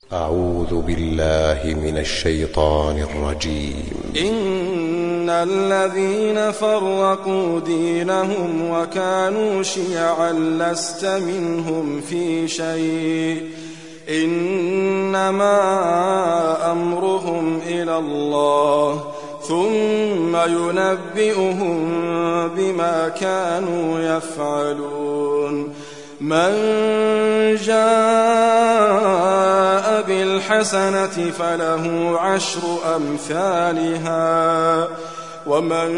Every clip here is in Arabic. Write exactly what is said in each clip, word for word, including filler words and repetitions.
أعوذ بالله من الشيطان الرجيم. إن الذين فرقوا دينهم وكانوا شيعا لست منهم في شيء إنما أمرهم إلى الله ثم ينبئهم بما كانوا يفعلون. من جاء بالحسنة فله عشر أمثالها ومن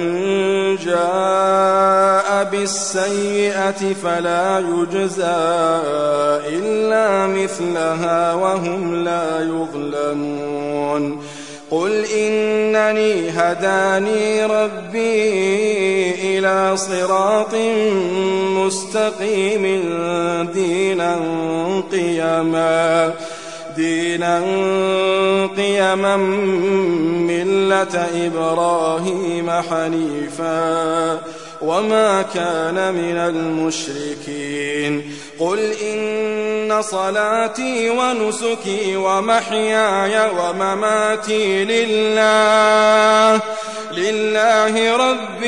جاء بالسيئة فلا يجزى إلا مثلها وهم لا يظلمون. قل إنني هداني ربي إلى صراط مستقيم دينا قيما دينا قيما ملة إبراهيم حنيفا وما كان من المشركين. قل إن صلاتي ونسكي ومحياي ومماتي لله لله رب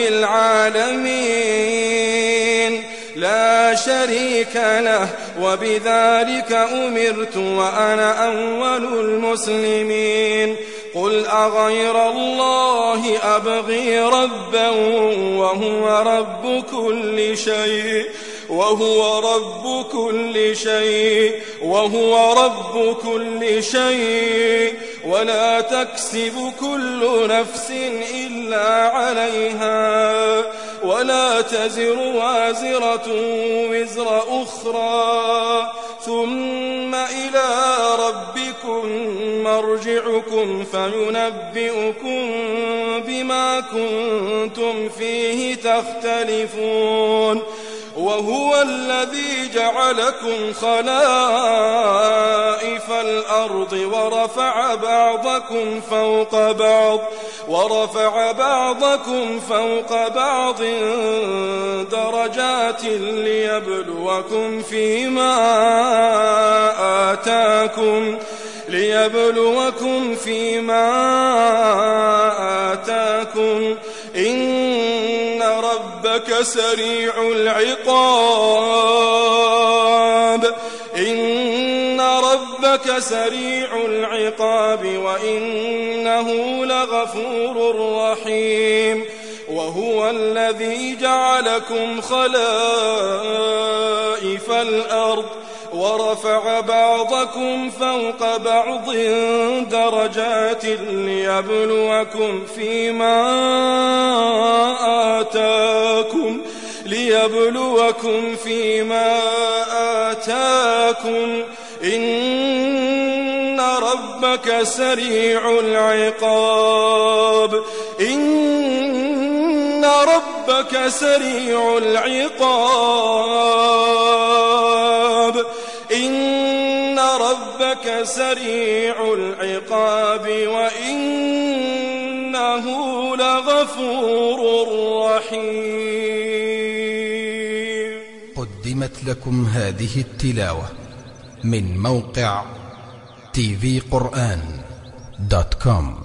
العالمين لا شريك له وبذلك أمرت وأنا أول المسلمين. قل أغير الله أبغي ربا وهو رب كل شيء وهو رب كل شيء وهو رب كل شيء ولا تكسب كل نفس إلا عليها ولا تزر وازرة وزر أخرى ثم إلى ربكم مرجعكم فينبئكم بما كنتم فيه تختلفون. وهو الذي جعلكم خلائف الأرض ورفع بعضكم فوق بعض ورفع بعضكم فوق بعض درجات ليبلوكم فيما آتاكم ليبلوكم فيما آتاكم إن ربك سريع العقاب إن ربك سريع العقاب وإنه لغفور رحيم. وهو الذي جعلكم خلائف الأرض ورفع بعضكم فوق بعض درجات ليبلوكم فيما آتاكم ليبلوكم فيما آتاكم إن ربك سريع العقاب إن ربك سريع العقاب إن ربك سريع العقاب وإنه لغفور رحيم. قدمت لكم هذه التلاوة من موقع تي في قرآن دوت كوم.